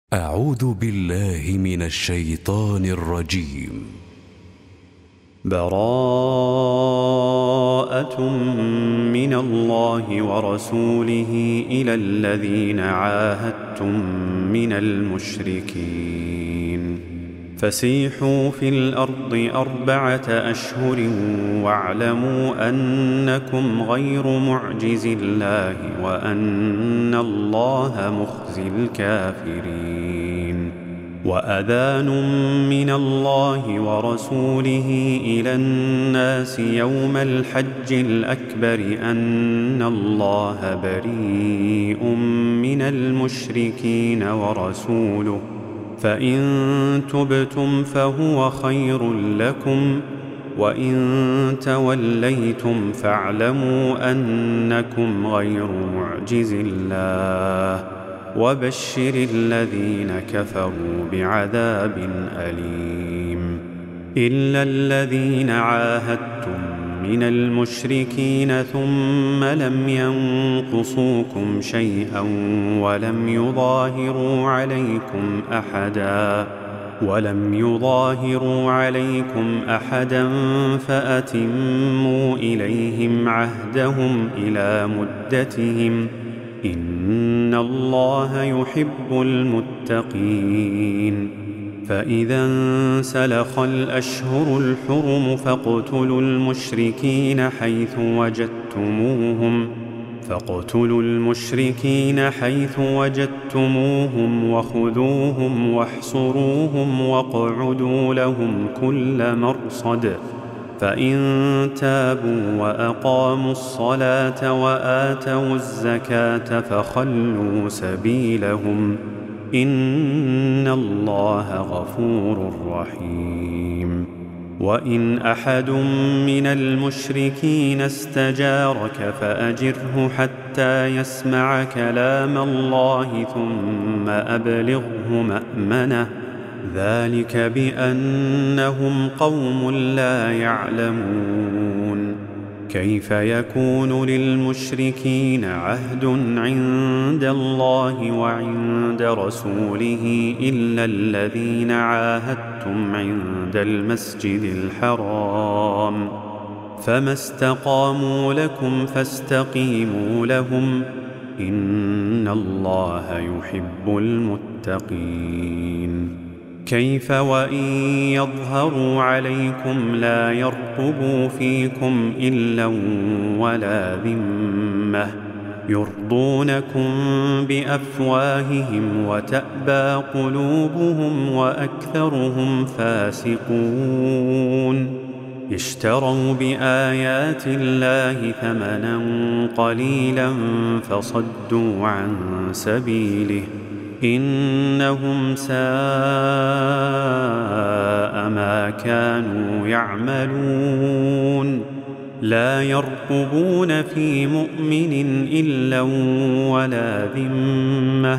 أعوذ بالله من الشيطان الرجيم. براءة من الله ورسوله إلى الذين عاهدتم من المشركين فسيحوا في الأرض 4 أشهر واعلموا أنكم غير معجز الله وأن الله مخزي الكافرين. وأذان من الله ورسوله إلى الناس يوم الحج الأكبر أن الله بريء من المشركين ورسوله فإن تبتم فهو خير لكم وإن توليتم فاعلموا أنكم غير معجز الله وبشر الذين كفروا بعذاب أليم. إلا الذين عاهدتم من المشركين ثم لم ينقصوكم شيئا ولم يظاهروا عليكم أحدا فأتموا إليهم عهدهم إلى مدتهم إن الله يحب المتقين. فإذا انسلخ الأشهر الحرم فاقتلوا المشركين حيث وجدتموهم وخذوهم واحصروهم واقعدوا لهم كل مرصد فإن تابوا وأقاموا الصلاة وآتوا الزكاة فخلوا سبيلهم إن الله غفور رحيم. وإن أحد من المشركين استجارك فأجره حتى يسمع كلام الله ثم أبلغه مأمنه ذلك بأنهم قوم لا يعلمون. كيف يكون للمشركين عهد عند الله وعند رسوله إلا الذين عاهدتم عند المسجد الحرام فما استقاموا لكم فاستقيموا لهم إن الله يحب المتقين. كيف وإن يظهروا عليكم لا يرقبوا فيكم إلا ولا ذمة يرضونكم بأفواههم وتأبى قلوبهم وأكثرهم فاسقون. اشتروا بآيات الله ثمنا قليلا فصدوا عن سبيله إنهم ساء ما كانوا يعملون. لا يرقبون في مؤمن إلا ولا ذمة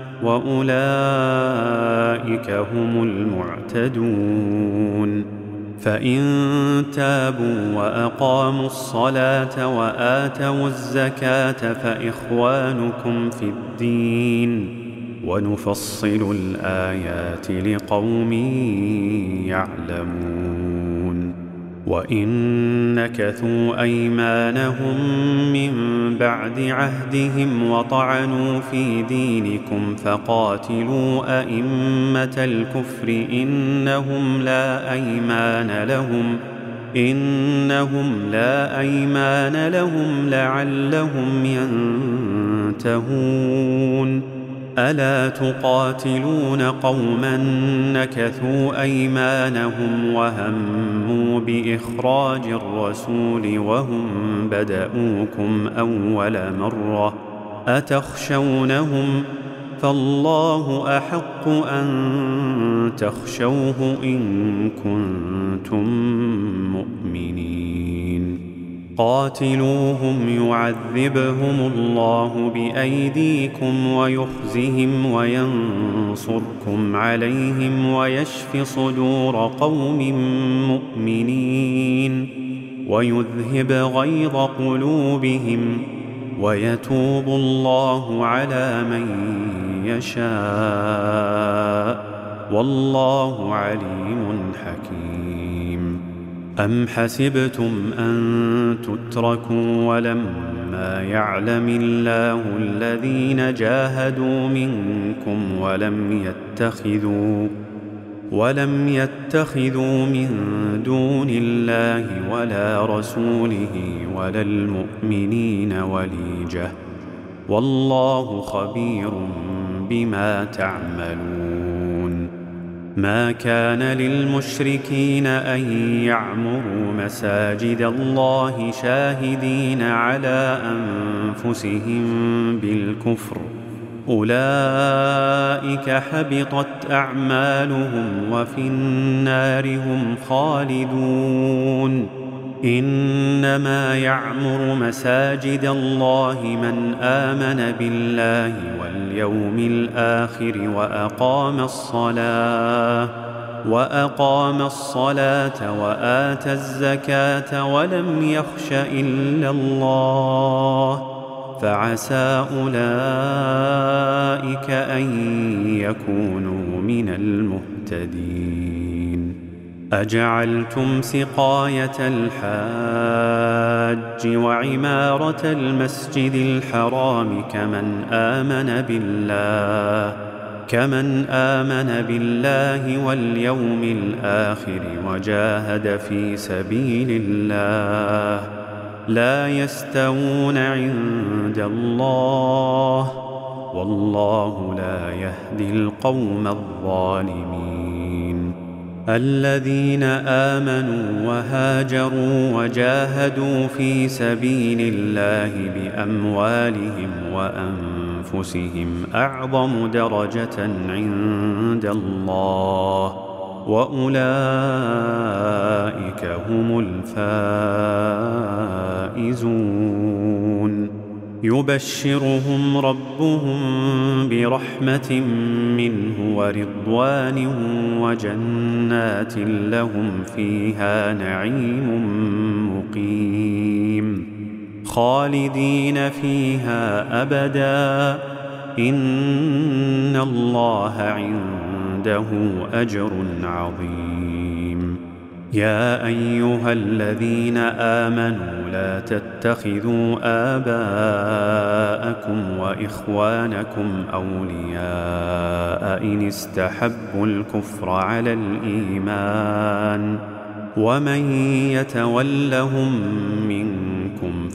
وأولئك هم المعتدون. فإن تابوا وأقاموا الصلاة وآتوا الزكاة فإخوانكم في الدين ونفصل الآيات لقوم يعلمون. وإن نكثوا أيمانهم من بعد عهدهم وطعنوا في دينكم فقاتلوا أئمة الكفر إنهم لا أيمان لهم لعلهم ينتهون. ألا تقاتلون قوما نكثوا أيمانهم وهموا بإخراج الرسول وهم بدؤوكم أول مرة أتخشونهم فالله أحق أن تخشوه إن كنتم مؤمنين. قاتلوهم يعذبهم الله بأيديكم ويخزهم وينصركم عليهم ويشف صدور قوم مؤمنين ويذهب غيظ قلوبهم ويتوب الله على من يشاء والله عليم حكيم. أم حسبتم أن تتركوا ولما يعلم الله الذين جاهدوا منكم ولم يتخذوا من دون الله ولا رسوله ولا المؤمنين وليجة والله خبير بما تعملون. ما كان للمشركين أن يعمروا مساجد الله شاهدين على أنفسهم بالكفر أولئك حبطت أعمالهم وفي النار هم خالدون. إنما يعمر مساجد الله من آمن بالله واليوم الآخر وأقام الصلاة وآتى الزكاة ولم يخش إلا الله فعسى أولئك أن يكونوا من المهتدين. أجعلتم سقاية الحاج وعمارة المسجد الحرام كمن آمن بالله واليوم الآخر وجاهد في سبيل الله لا يستوون عند الله والله لا يهدي القوم الظالمين. الذين آمنوا وهاجروا وجاهدوا في سبيل الله بأموالهم وأنفسهم أعظم درجة عند الله وأولئك هم الفائزون. يبشرهم ربهم برحمة منه ورضوان وجنات لهم فيها نعيم مقيم خالدين فيها أبدا إن الله عنده أجر عظيم. يا أيها الذين آمنوا لا تتخذوا آباءكم وإخوانكم أولياء إن استحبوا الكفر على الإيمان ومن يتولهم منكم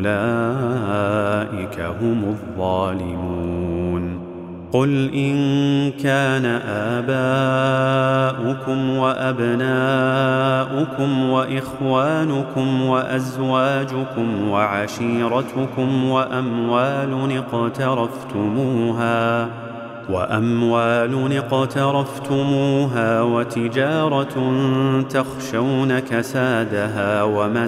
فأولئك هم الظالمون. قل إن كان آباؤكم وأبناؤكم وإخوانكم وأزواجكم وعشيرتكم وأموال اقترفتموها وتجارة تخشون كسادها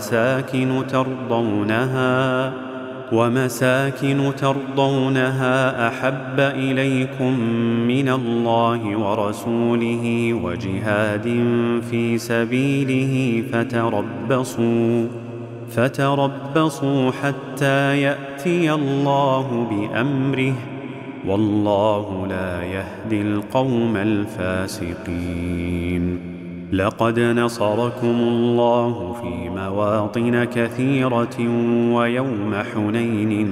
ومساكن ترضونها أحب إليكم من الله ورسوله وجهاد في سبيله فتربصوا حتى يأتي الله بأمره والله لا يهدي القوم الفاسقين. لقد نصركم الله في مواطن كثيرة ويوم حنين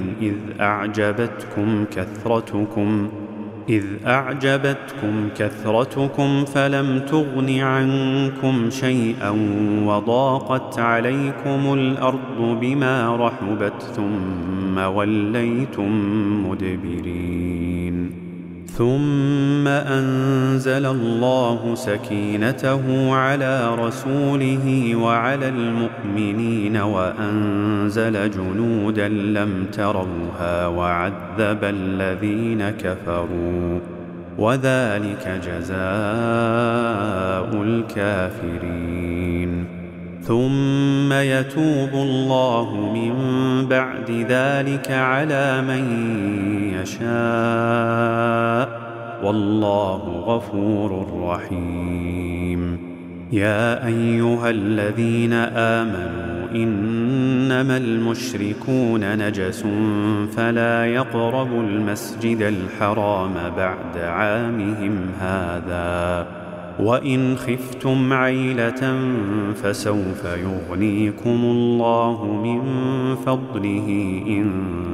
إذ أعجبتكم كثرتكم فلم تغن عنكم شيئا وضاقت عليكم الأرض بما رحبت ثم وليتم مدبرين. ثم أنزل الله سكينته على رسوله وعلى المؤمنين وأنزل جنودا لم تروها وعذب الذين كفروا وذلك جزاء الكافرين. ثم يتوب الله من بعد ذلك على من يشاء والله غفور رحيم. يا أيها الذين آمنوا إنما المشركون نجس فلا يقربوا المسجد الحرام بعد عامهم هذا وإن خفتم عيلة فسوف يغنيكم الله من فضله إن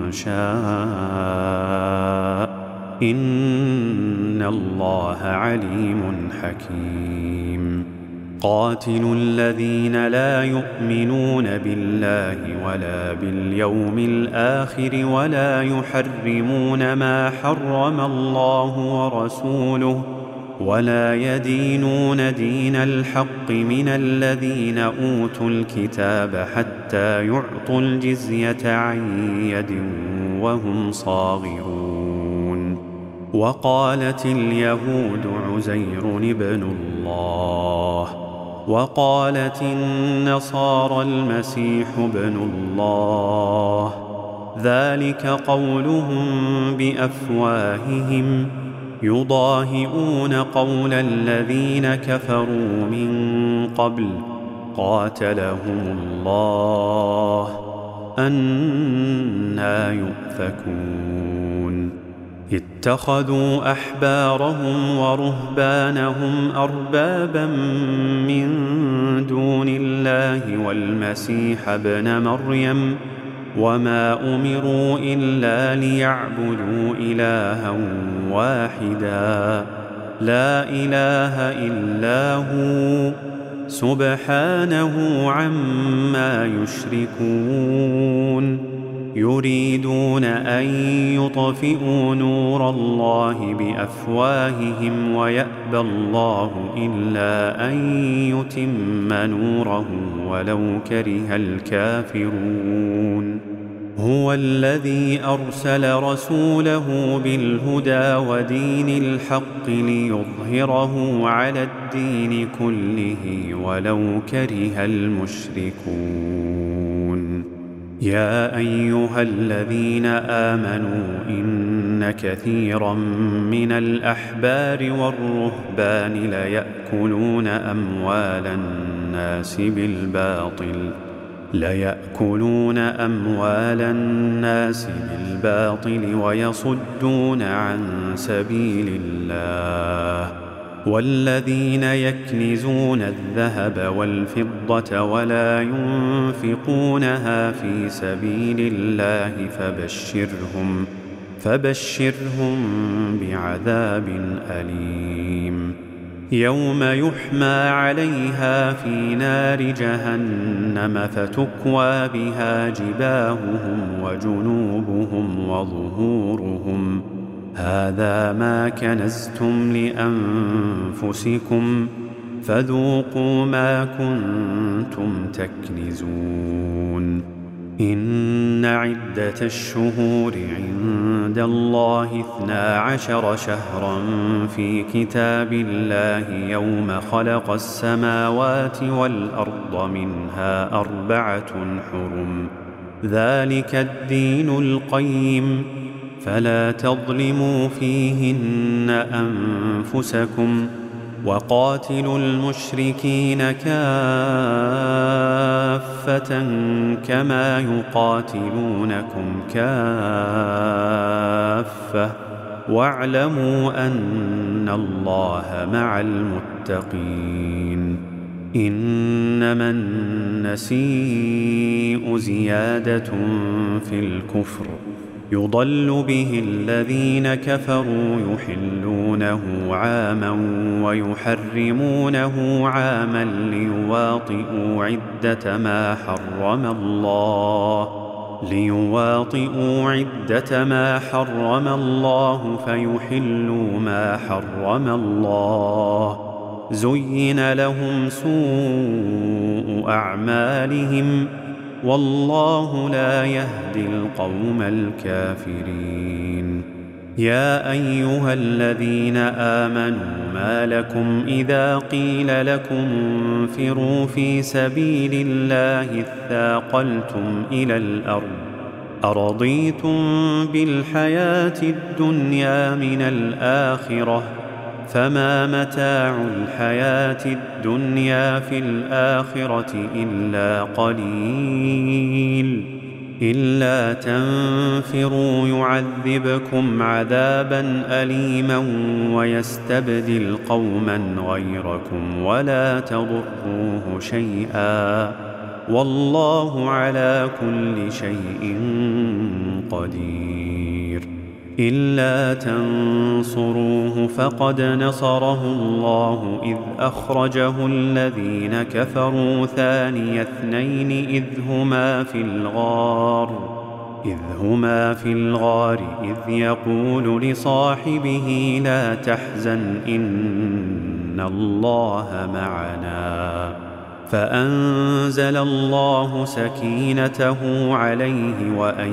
شاء إن الله عليم حكيم قاتلوا الذين لا يؤمنون بالله ولا باليوم الآخر ولا يحرمون ما حرم الله ورسوله ولا يدينون دين الحق من الذين أوتوا الكتاب حتى يعطوا الجزية عن يد وهم صاغرون وقالت اليهود عزير ابن الله وقالت النصارى المسيح ابن الله ذلك قولهم بأفواههم يضاهئون قول الذين كفروا من قبل قاتلهم الله أنى يؤفكون اتخذوا أحبارهم ورهبانهم أربابا من دون الله والمسيح ابن مريم وما أمروا إلا ليعبدوا إلها واحدا لا إله إلا هو سبحانه عما يشركون يريدون أن يطفئوا نور الله بأفواههم ويأبى الله إلا أن يتم نوره ولو كره الكافرون هو الذي أرسل رسوله بالهدى ودين الحق ليظهره على الدين كله ولو كره المشركون يا أيها الذين آمنوا إن كثيرا من الأحبار والرهبان ليأكلون أموال الناس بالباطل ويصدون عن سبيل الله والذين يكنزون الذهب والفضة ولا ينفقونها في سبيل الله فبشرهم بعذاب أليم يوم يحمى عليها في نار جهنم فتكوى بها جباههم وجنوبهم وظهورهم هذا ما كنزتم لأنفسكم فذوقوا ما كنتم تكنزون إن عدة الشهور عند الله 12 شهرا في كتاب الله يوم خلق السماوات والأرض منها 4 حرم ذلك الدين القيم فلا تظلموا فيهن أنفسكم وقاتلوا المشركين كافة كما يقاتلونكم كافة واعلموا أن الله مع المتقين إنما النسيء زيادة في الكفر يضل به الذين كفروا يحلونه عاما ويحرمونه عاما ليواطئوا عدة ما حرم الله فيحلوا ما حرم الله زين لهم سوء أعمالهم والله لا يهدي القوم الكافرين يا أيها الذين آمنوا ما لكم إذا قيل لكم انفروا في سبيل الله اثاقلتم إلى الأرض أرضيتم بالحياة الدنيا من الآخرة فما متاع الحياة الدنيا في الآخرة إلا قليل إلا تنفروا يعذبكم عذابا أليما ويستبدل قوما غيركم ولا تضروه شيئا والله على كل شيء قدير. إلا تنصروه فقد نصره الله إذ أخرجه الذين كفروا ثاني اثنين إذ هما في الغار إذ يقول لصاحبه لا تحزن إن الله معنا فأنزل الله سكينته عليه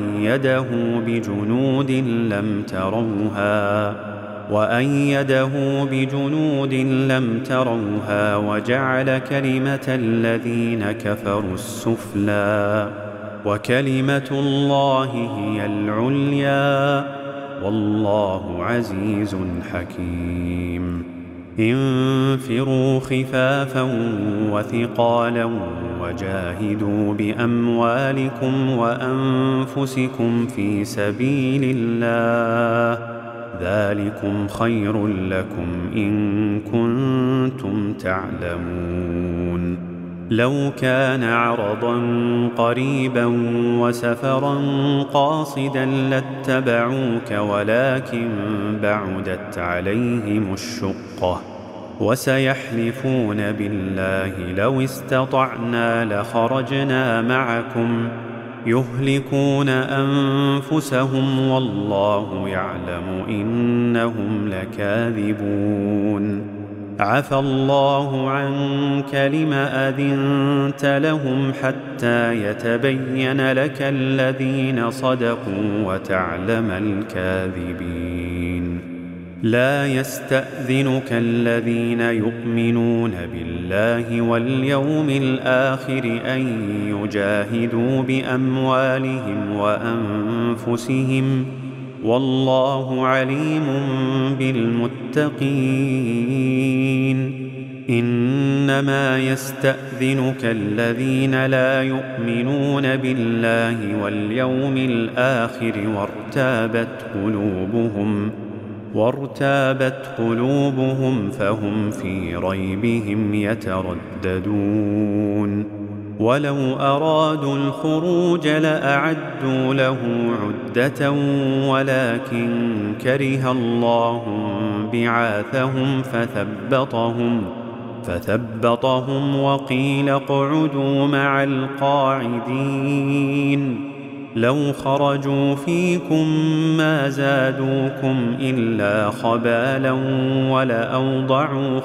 وأيده بجنود لم تروها وجعل كلمة الذين كفروا السفلى وكلمة الله هي العليا والله عزيز حكيم. انفروا خفافا وثقالا وجاهدوا بأموالكم وأنفسكم في سبيل الله ذلكم خير لكم إن كنتم تعلمون. لو كان عرضا قريبا وسفرا قاصدا لاتبعوك ولكن بعدت عليهم الشقة وسيحلفون بالله لو استطعنا لخرجنا معكم يهلكون أنفسهم والله يعلم إنهم لكاذبون. عفى الله عنك لم أذنت لهم حتى يتبين لك الذين صدقوا وتعلم الكاذبين. لا يستأذنك الذين يؤمنون بالله واليوم الآخر أن يجاهدوا بأموالهم وأنفسهم والله عليم بالمتقين. إنما يستأذنك الذين لا يؤمنون بالله واليوم الآخر وارتابت قلوبهم فهم في ريبهم يترددون. ولو أرادوا الخروج لأعدوا له عدة ولكن كره الله بعاثهم فثبطهم وقيل اقعدوا مع القاعدين. لو خرجوا فيكم ما زادوكم إلا خبالا ولأوضعوا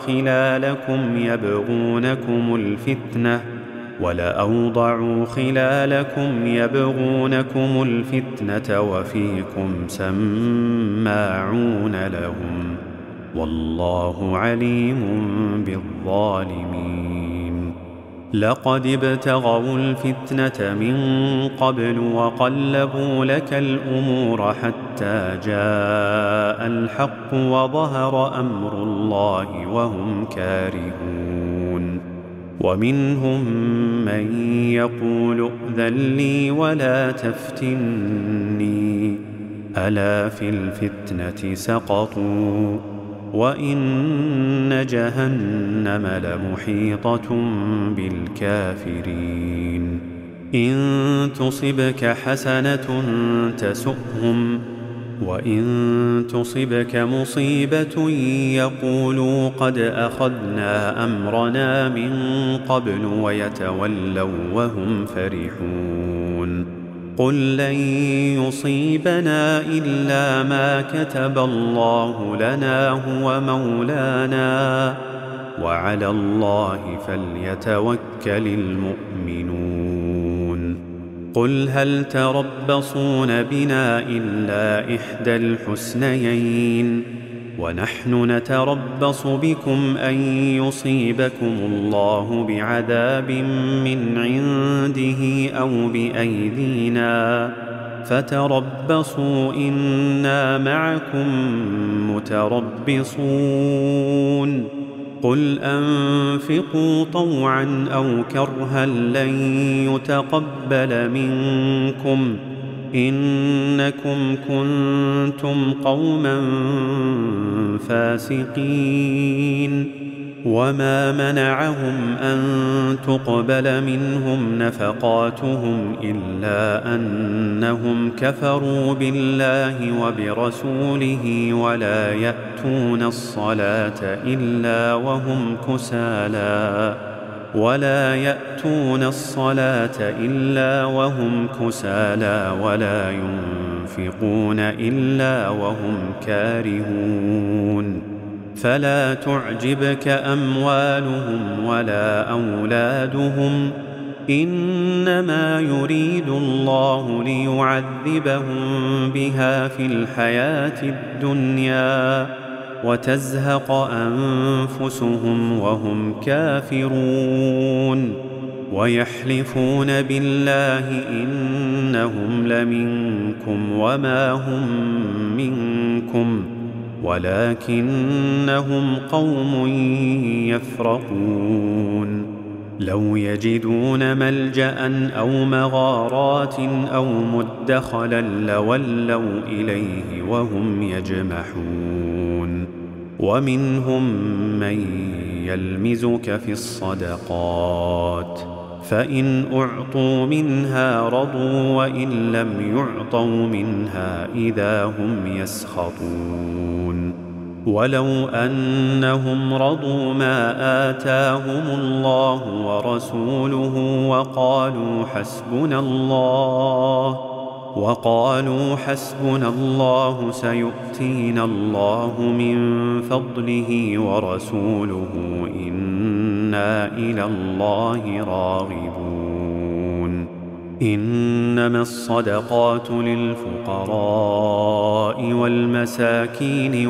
خلالكم يبغونكم الفتنة وفيكم سماعون لهم والله عليم بالظالمين. لقد ابتغوا الفتنة من قبل وقلبوا لك الأمور حتى جاء الحق وظهر أمر الله وهم كارهون. ومنهم من يقول ائذن لي ولا تفتني ألا في الفتنة سقطوا وإن جهنم لمحيطة بالكافرين. إن تصبك حسنة تسؤهم وإن تصبك مصيبة يقولوا قد أخذنا أمرنا من قبل ويتولوا وهم فرحون. قل لن يصيبنا إلا ما كتب الله لنا هو مولانا وعلى الله فليتوكل المؤمنون. قل هل تربصون بنا إلا إحدى الحسنيين ونحن نتربص بكم أن يصيبكم الله بعذاب من عنده أو بأيدينا فتربصوا إنا معكم متربصون قل أنفقوا طوعا أو كرها لن يتقبل منكم إنكم كنتم قوما فاسقين وما منعهم أن تقبل منهم نفقاتهم إلا أنهم كفروا بالله وبرسوله ولا يأتون الصلاة إلا وهم كسالى ولا ينفقون إلا وهم كارهون فلا تعجبك أموالهم ولا أولادهم إنما يريد الله ليعذبهم بها في الحياة الدنيا وتزهق أنفسهم وهم كافرون ويحلفون بالله إنهم لمنكم وما هم منكم ولكنهم قوم يفرقون لو يجدون ملجأ أو مغارات أو مدخلا لولوا إليه وهم يجمحون ومنهم من يلمزك في الصدقات فإن أعطوا منها رضوا وإن لم يعطوا منها إذا هم يسخطون ولو أنهم رضوا ما آتاهم الله ورسوله وقالوا حسبنا الله سيؤتينا الله من فضله ورسوله إنا إلى الله راغبون إنما الصدقات للفقراء والمساكين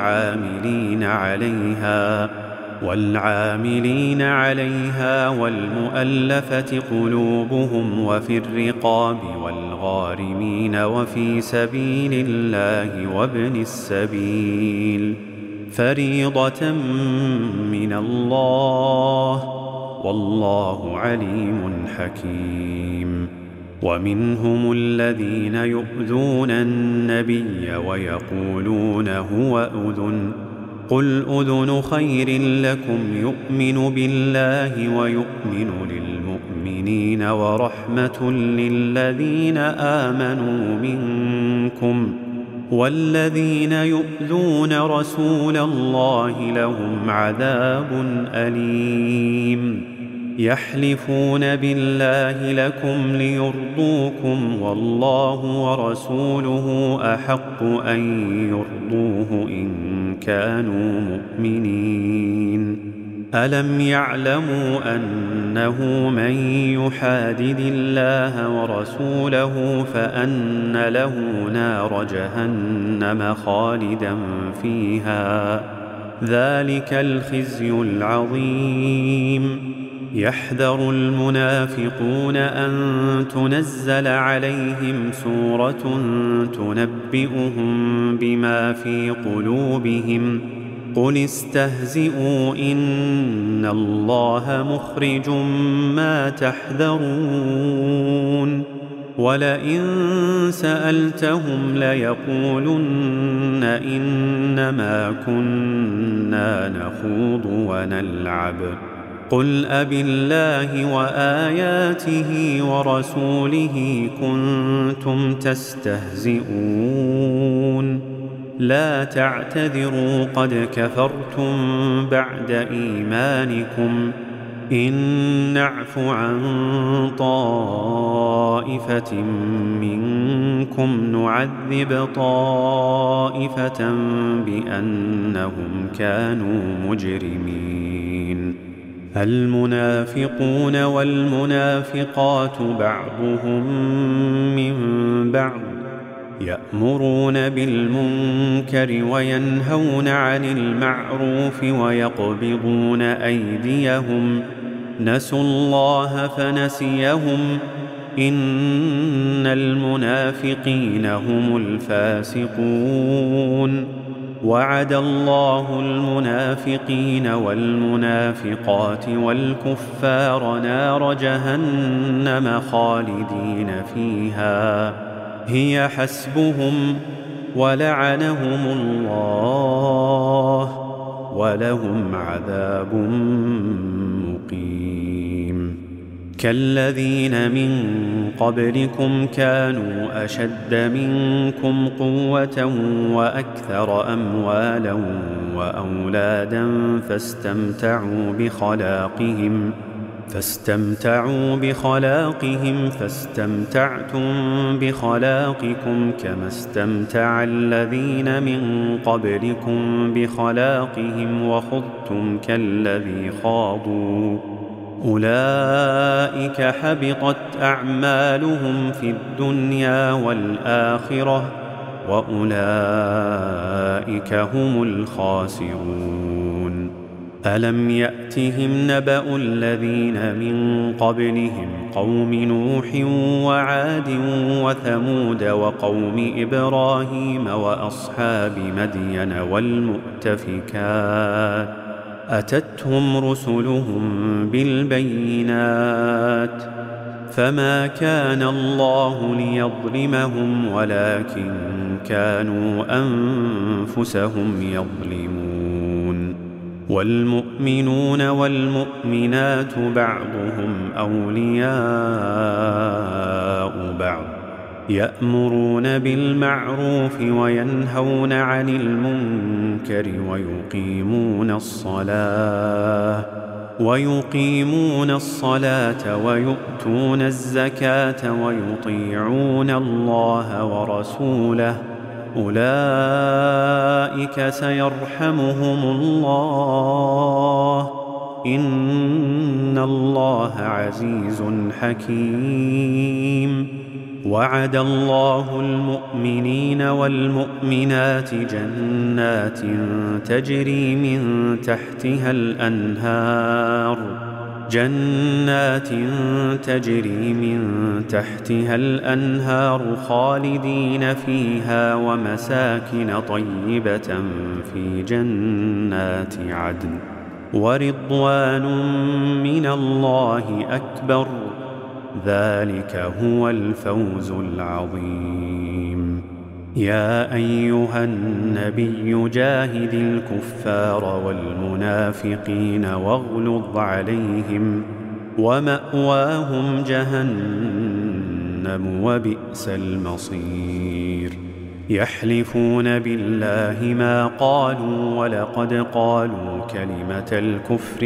والعاملين عليها والمؤلفة قلوبهم وفي الرقاب والغارمين وفي سبيل الله وابن السبيل فريضة من الله والله عليم حكيم ومنهم الذين يؤذون النبي ويقولون هو أذن قل أذن خير لكم يؤمن بالله ويؤمن للمؤمنين ورحمة للذين آمنوا منكم والذين يؤذون رسول الله لهم عذاب أليم يحلفون بالله لكم ليرضوكم والله ورسوله أحق أن يرضوه إن كانوا مؤمنين ألم يعلموا أنه من يحادد الله ورسوله فأن له نار جهنم خالدا فيها ذلك الخزي العظيم يحذر المنافقون أن تنزل عليهم سورة تنبئهم بما في قلوبهم قل استهزئوا إن الله مخرج ما تحذرون ولئن سألتهم ليقولن إنما كنا نخوض ونلعب قل أبالله وآياته ورسوله كنتم تستهزئون لا تعتذروا قد كفرتم بعد إيمانكم إن نعف عن طائفة منكم نعذب طائفة بأنهم كانوا مجرمين المنافقون والمنافقات بعضهم من بعض يأمرون بالمنكر وينهون عن المعروف ويقبضون أيديهم نسوا الله فنسيهم إن المنافقين هم الفاسقون وعد الله المنافقين والمنافقات والكفار نار جهنم خالدين فيها هي حسبهم ولعنهم الله ولهم عذاب مقيم كالذين من قبلكم كانوا أشد منكم قوة وأكثر أموالا وأولادا فاستمتعوا بخلاقهم فاستمتعتم بخلاقكم كما استمتع الذين من قبلكم بخلاقهم وخضتم كالذي خاضوا أولئك حبطت أعمالهم في الدنيا والآخرة وأولئك هم الخاسرون ألم يأتهم نبأ الذين من قبلهم قوم نوح وعاد وثمود وقوم إبراهيم وأصحاب مدين والمؤتفكات أتتهم رسلهم بالبينات فما كان الله ليظلمهم ولكن كانوا أنفسهم يظلمون والمؤمنون والمؤمنات بعضهم أولياء بعض يأمرون بالمعروف وينهون عن المنكر ويقيمون الصلاة ويؤتون الزكاة ويطيعون الله ورسوله أولئك سيرحمهم الله إن الله عزيز حكيم وعد الله المؤمنين والمؤمنات جنات تجري من تحتها الأنهار خالدين فيها ومساكن طيبة في جنات عدن ورضوان من الله أكبر ذلك هو الفوز العظيم يا أيها النبي جاهد الكفار والمنافقين واغلظ عليهم ومأواهم جهنم وبئس المصير يحلفون بالله ما قالوا ولقد قالوا كلمة الكفر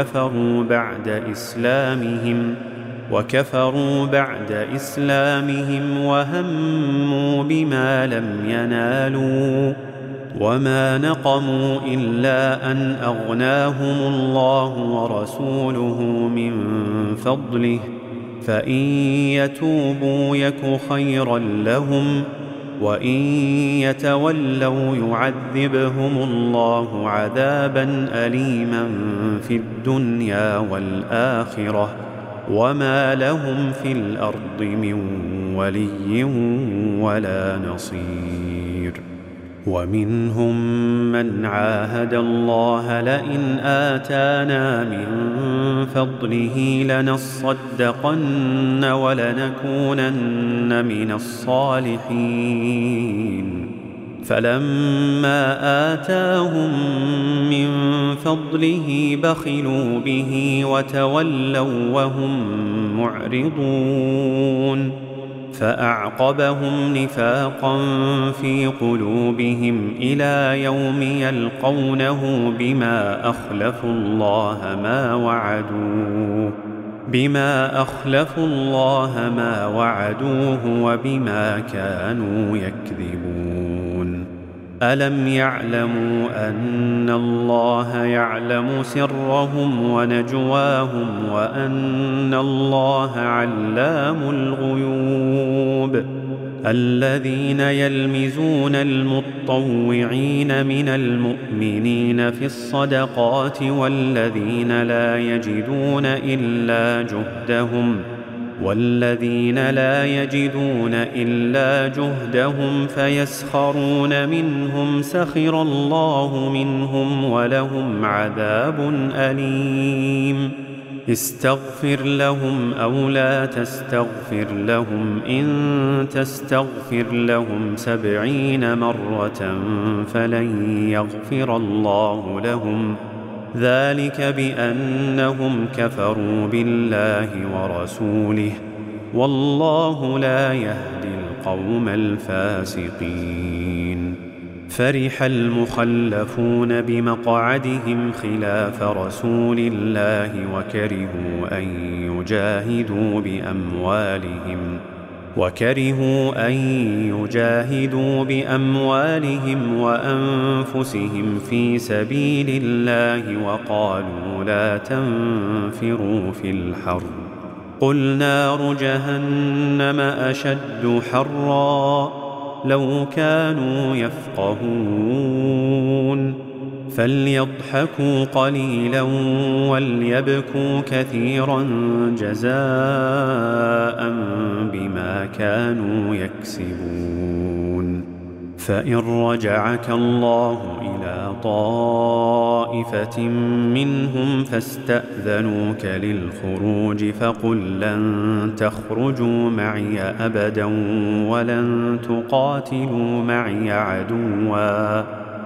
وكفروا بعد إسلامهم وهموا بما لم ينالوا وما نقموا إلا أن أغناهم الله ورسوله من فضله فإن يتوبوا يك خيرا لهم وإن يتولوا يعذبهم الله عذابا أليما في الدنيا والآخرة وما لهم في الأرض من ولي ولا نصير ومنهم من عاهد الله لئن آتانا من فضله لنصدقن ولنكونن من الصالحين فلما آتاهم من فضله بخلوا به وتولوا وهم معرضون فأعقبهم نفاقا في قلوبهم إلى يوم يلقونه بما أخلفوا الله ما وعدوه وبما كانوا يكذبون ألم يعلموا أن الله يعلم سرهم ونجواهم وأن الله علام الغيوب الذين يلمزون المطوعين من المؤمنين في الصدقات والذين لا يجدون إلا جهدهم والذين لا يجدون إلا جهدهم فيسخرون منهم سخر الله منهم ولهم عذاب أليم استغفر لهم أو لا تستغفر لهم إن تستغفر لهم 70 مرة فلن يغفر الله لهم ذلك بأنهم كفروا بالله ورسوله والله لا يهدي القوم الفاسقين فرح المخلفون بمقعدهم خلاف رسول الله وكرهوا أن يجاهدوا بأموالهم وأنفسهم في سبيل الله وقالوا لا تنفروا في الحر قل نار جهنم أشد حرا لو كانوا يفقهون فليضحكوا قليلا وليبكوا كثيرا جزاء بما كانوا يكسبون فإن رجعك الله إلى طائفة منهم فاستأذنوك للخروج فقل لن تخرجوا معي أبدا ولن تقاتلوا معي عدوا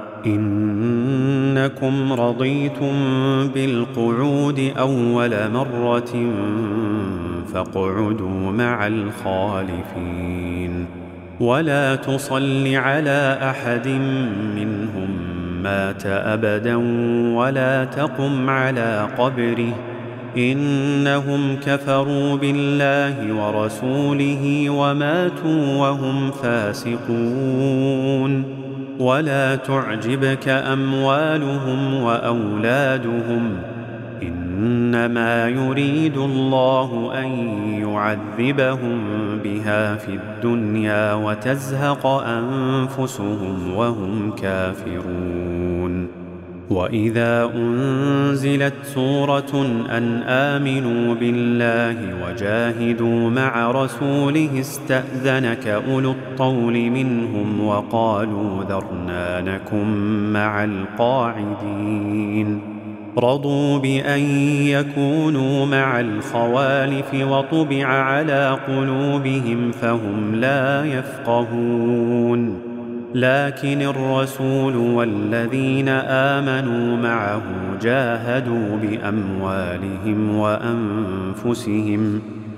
إنكم رضيتم بالقعود أول مرة فاقعدوا مع الخالفين ولا تصل على أحد منهم مات أبدا ولا تقم على قبره إنهم كفروا بالله ورسوله وماتوا وهم فاسقون ولا تعجبك أموالهم وأولادهم إنما يريد الله أن يعذبهم بها في الدنيا وتزهق أنفسهم وهم كافرون وإذا أنزلت سورة أن آمنوا بالله وجاهدوا مع رسوله استأذنك أولو الطول منهم وقالوا ذرنا نكن مع القاعدين رضوا بأن يكونوا مع الخوالف وطبع على قلوبهم فهم لا يفقهون لكن الرسول والذين آمنوا معه جاهدوا بأموالهم وأنفسهم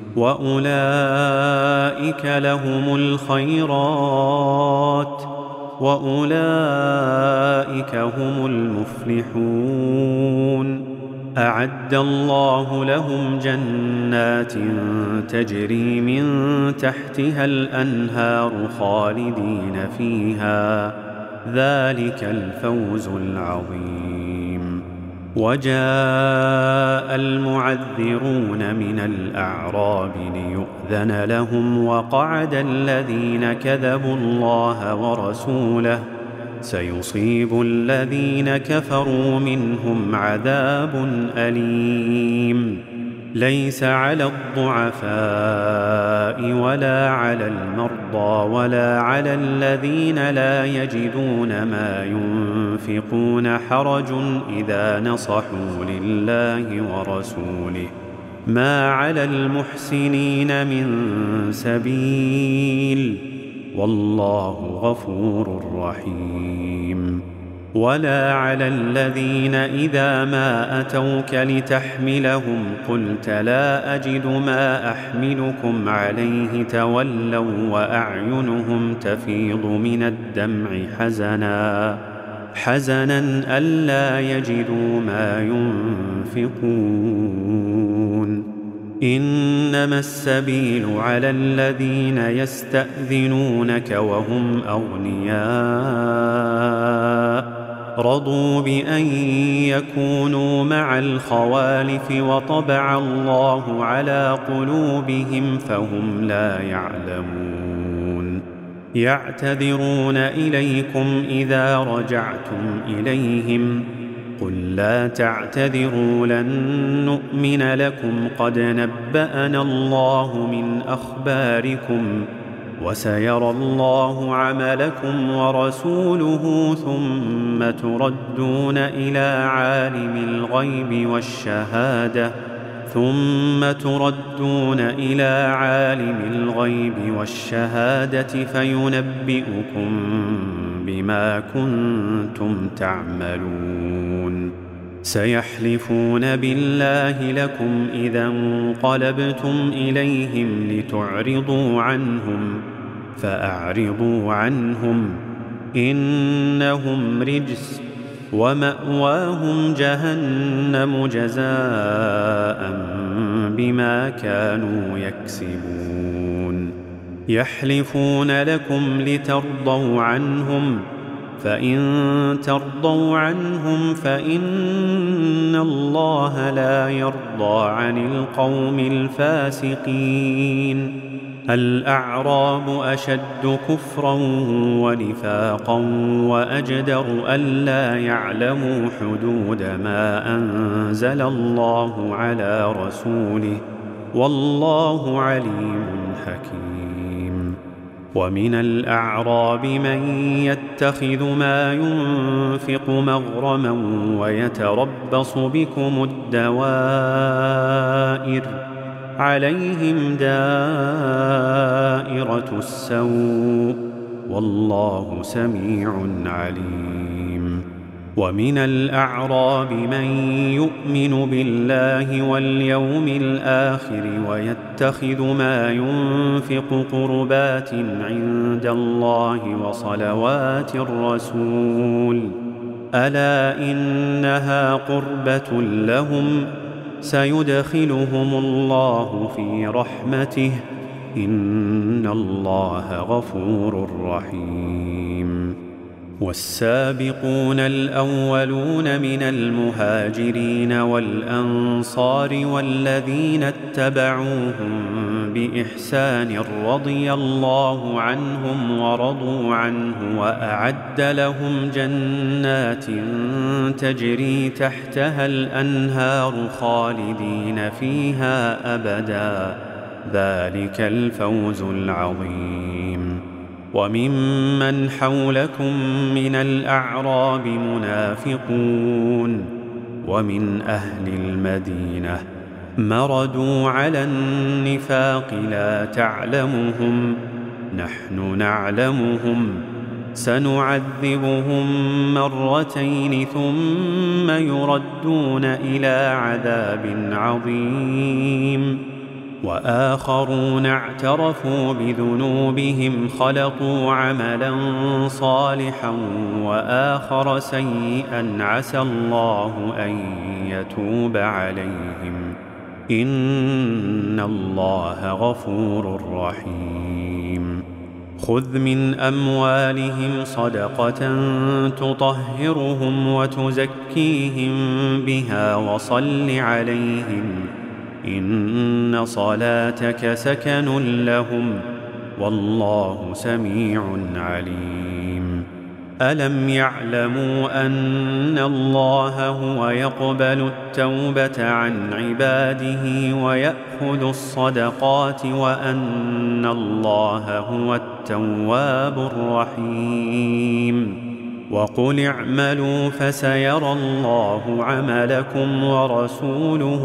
وأولئك لهم الخيرات وأولئك هم المفلحون أعد الله لهم جنات تجري من تحتها الأنهار خالدين فيها ذلك الفوز العظيم وجاء المعذرون من الأعراب ليؤذن لهم وقعد الذين كذبوا الله ورسوله سيصيب الذين كفروا منهم عذاب أليم ليس على الضعفاء ولا على المرضى ولا على الذين لا يجدون ما ينفقون حرج إذا نصحوا لله ورسوله ما على المحسنين من سبيل والله غفور رحيم ولا على الذين إذا ما أتوك لتحملهم قلت لا أجد ما أحملكم عليه تولوا وأعينهم تفيض من الدمع حزنا ألا يجدوا ما ينفقون إنما السبيل على الذين يستأذنونك وهم أغنياء رضوا بأن يكونوا مع الخوالف وطبع الله على قلوبهم فهم لا يعلمون يعتذرون إليكم إذا رجعتم إليهم قل لا تعتذروا لن نؤمن لكم قد نبأنا الله من أخباركم وسيرى الله عملكم ورسوله ثم تردون إلى عالم الغيب والشهادة فينبئكم بما كنتم تعملون سيحلفون بالله لكم إذا انقلبتم إليهم لتعرضوا عنهم فأعرضوا عنهم إنهم رجس ومأواهم جهنم جزاء بما كانوا يكسبون يحلفون لكم لترضوا عنهم فإن ترضوا عنهم فإن الله لا يرضى عن القوم الفاسقين الأعراب أشد كفرا ونفاقا وأجدر ألا يعلموا حدود ما أنزل الله على رسوله والله عليم حكيم ومن الأعراب من يتخذ ما ينفق مغرما ويتربص بكم الدوائر عليهم دائرة السوء والله سميع عليم ومن الأعراب من يؤمن بالله واليوم الآخر ويتخذ ما ينفق قربات عند الله وصلوات الرسول ألا إنها قربة لهم سيدخلهم الله في رحمته إن الله غفور رحيم والسابقون الأولون من المهاجرين والأنصار والذين اتبعوهم بإحسان رضي الله عنهم ورضوا عنه وأعد لهم جنات تجري تحتها الأنهار خالدين فيها أبدا ذلك الفوز العظيم وممن حولكم من الأعراب منافقون ومن أهل المدينة مردوا على النفاق لا تعلمهم نحن نعلمهم سنعذبهم مرتين ثم يردون إلى عذاب عظيم وآخرون اعترفوا بذنوبهم خلطوا عملا صالحا وآخر سيئا عسى الله أن يتوب عليهم إن الله غفور رحيم خذ من أموالهم صدقة تطهرهم وتزكيهم بها وصل عليهم إن صلاتك سكن لهم والله سميع عليم ألم يعلموا أن الله هو يقبل التوبة عن عباده ويأخذ الصدقات وأن الله هو التواب الرحيم وقل اعملوا فسيرى الله عملكم ورسوله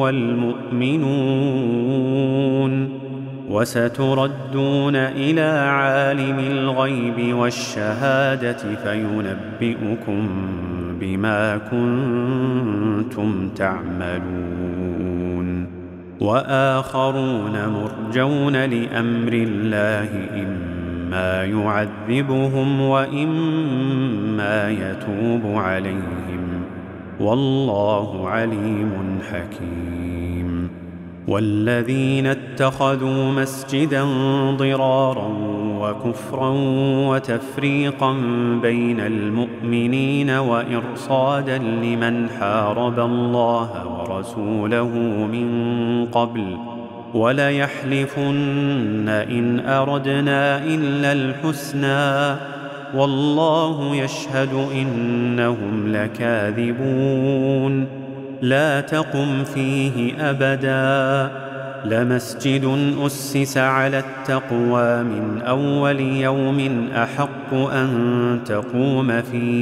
والمؤمنون وستردون إلى عالم الغيب والشهادة فينبئكم بما كنتم تعملون وآخرون مرجون لأمر الله إما يعذبهم وإما يتوب عليهم والله عليم حكيم والذين اتخذوا مسجدا ضرارا وكفرا وتفريقا بين المؤمنين وإرصادا لمن حارب الله ورسوله من قبل وليحلفن إن أردنا إلا الحسنى والله يشهد إنهم لكاذبون لا تقم فيه أبدا لمسجد أسس على التقوى من أول يوم أحق أن تقوم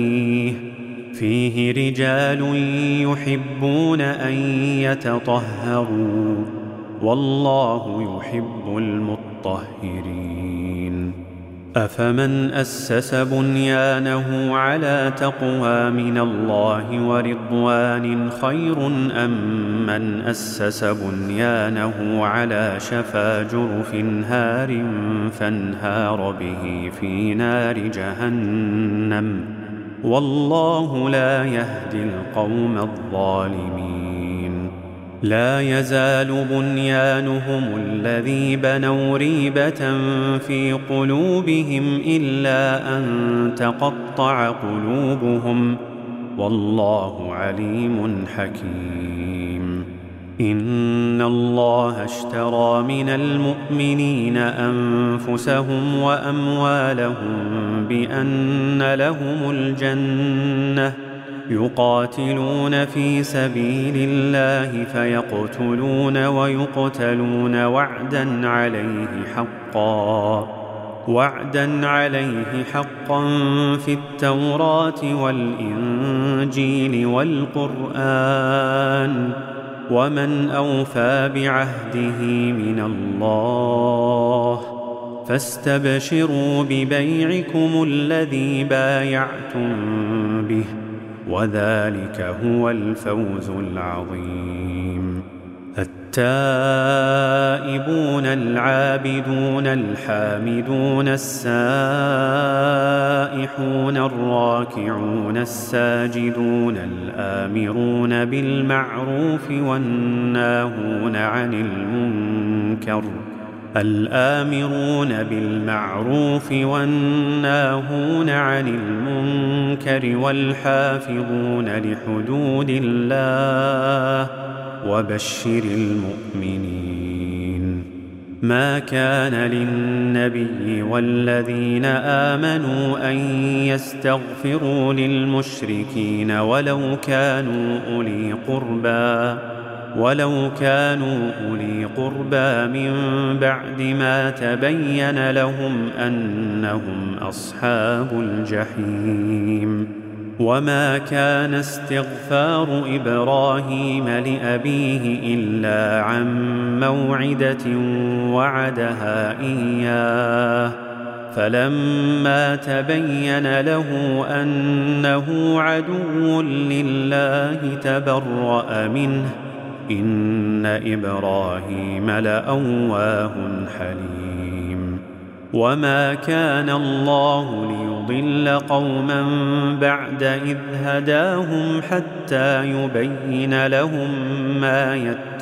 فيه رجال يحبون أن يتطهروا والله يحب المطهرين أفمن أسس بنيانه على تقوى من الله ورضوان خير أم من أسس بنيانه على شفا جرف هار فانهار به في نار جهنم والله لا يهدي القوم الظالمين لا يزال بنيانهم الذي بنوا ريبة في قلوبهم إلا أن تقطع قلوبهم والله عليم حكيم إن الله اشترى من المؤمنين أنفسهم وأموالهم بأن لهم الجنة يقاتلون في سبيل الله فيقتلون ويقتلون وعدا عليه حقا في التوراة والإنجيل والقرآن ومن أوفى بعهده من الله فاستبشروا ببيعكم الذي بايعتم به وذلك هو الفوز العظيم التائبون العابدون الحامدون السائحون الراكعون الساجدون الآمرون بالمعروف والناهون عن المنكر والحافظون لحدود الله وبشر المؤمنين ما كان للنبي والذين آمنوا أن يستغفروا للمشركين ولو كانوا أولي قربى من بعد ما تبين لهم أنهم أصحاب الجحيم وما كان استغفار إبراهيم لأبيه إلا عن موعدة وعدها إياه فلما تبين له أنه عدو لله تبرأ منه إن إبراهيم لأواه حليم وما كان الله ليضل قوما بعد إذ هداهم حتى يبين لهم ما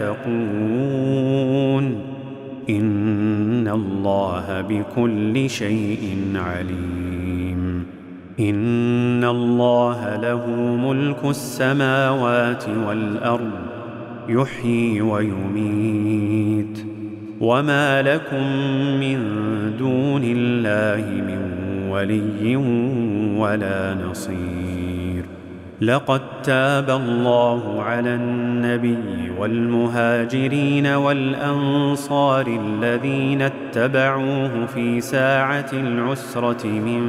يتقون إن الله بكل شيء عليم إن الله له ملك السماوات والأرض يحيي ويميت وما لكم من دون الله من ولي ولا نصير لقد تاب الله على النبي والمهاجرين والأنصار الذين اتبعوه في ساعة العسرة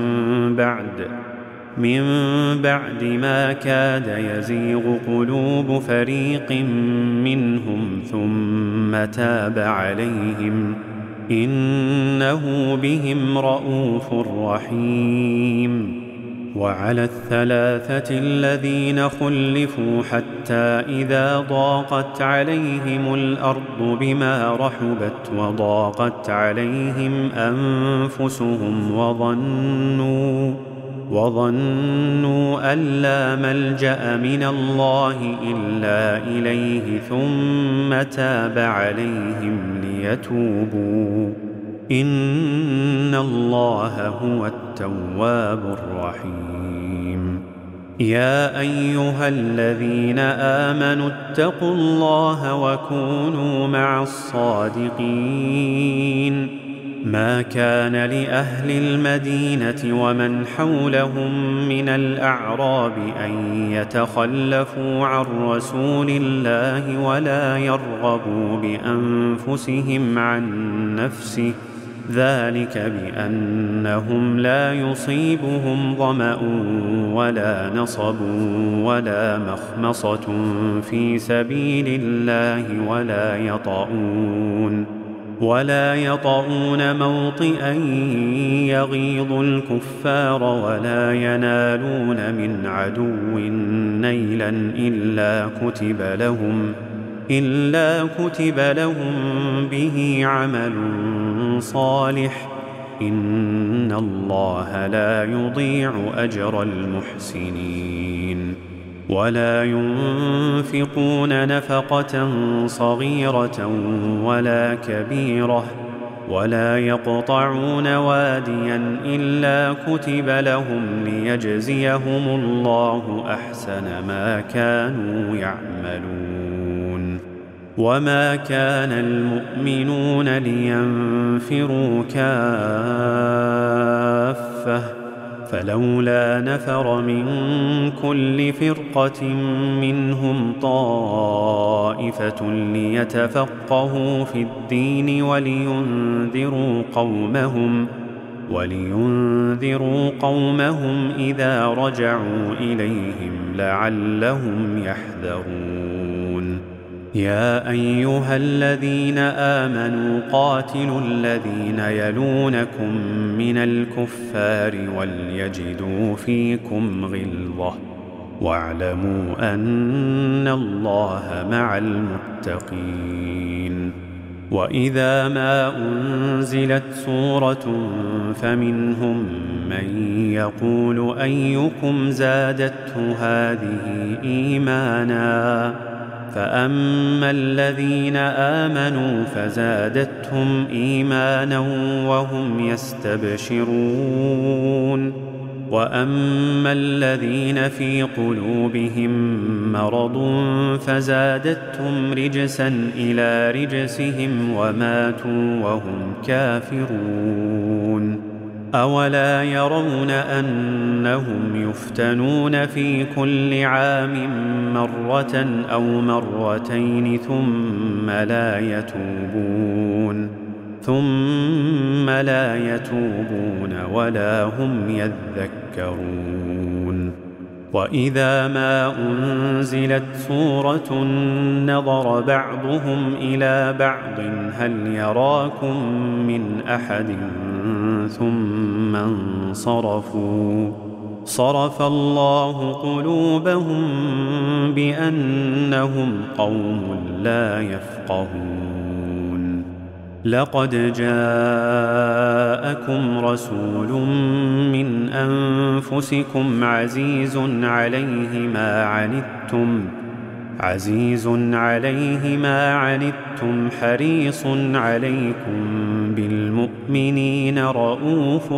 من بعد ما كاد يزيغ قلوب فريق منهم ثم تاب عليهم إنه بهم رءوف رحيم وعلى الثلاثة الذين خلفوا حتى إذا ضاقت عليهم الأرض بما رحبت وضاقت عليهم أنفسهم وظنوا أن لا ملجأ من الله إلا إليه ثم تاب عليهم ليتوبوا إن الله هو التواب الرحيم يا أيها الذين آمنوا اتقوا الله وكونوا مع الصادقين ما كان لأهل المدينة ومن حولهم من الأعراب أن يتخلفوا عن رسول الله ولا يرغبوا بأنفسهم عن نفسه، ذلك بأنهم لا يصيبهم ظمأ ولا نصب ولا مخمصة في سبيل الله ولا يطؤون موطئا يغيظ الكفار ولا ينالون من عدو نيلا إلا كتب لهم به عمل صالح، إن الله لا يضيع أجر المحسنين. ولا ينفقون نفقة صغيرة ولا كبيرة ولا يقطعون واديا إلا كتب لهم ليجزيهم الله أحسن ما كانوا يعملون. وما كان المؤمنون لينفروا كافة، فلولا نفر من كل فرقة منهم طائفة ليتفقهوا في الدين ولينذروا قومهم إذا رجعوا إليهم لعلهم يحذرون. يا أيها الذين آمنوا قاتلوا الذين يلونكم من الكفار وليجدوا فيكم غلظة، واعلموا أن الله مع المتقين. وإذا ما أنزلت سورة فمنهم من يقول أيكم زادته هذه إيمانا، فأما الذين آمنوا فزادتهم إيمانا وهم يستبشرون، وأما الذين في قلوبهم مرض فزادتهم رجسا إلى رجسهم وماتوا وهم كافرون. أولا يرون أنهم يفتنون في كل عام مرة أو مرتين ثم لا يتوبون ولا هم يذكرون. وإذا ما أنزلت سورة نظر بعضهم إلى بعض هل يراكم من أحد ثم انصرفوا، صرف الله قلوبهم بأنهم قوم لا يفقهون. لقد جاءكم رسول من أنفسكم عزيز عليه ما عنتم حريص عليكم بالمؤمنين رؤوف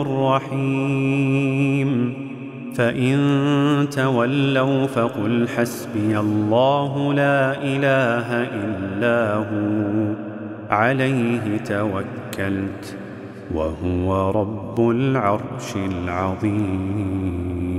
رحيم. فإن تولوا فقل حسبي الله لا إله إلا هو عليه توكلت وهو رب العرش العظيم.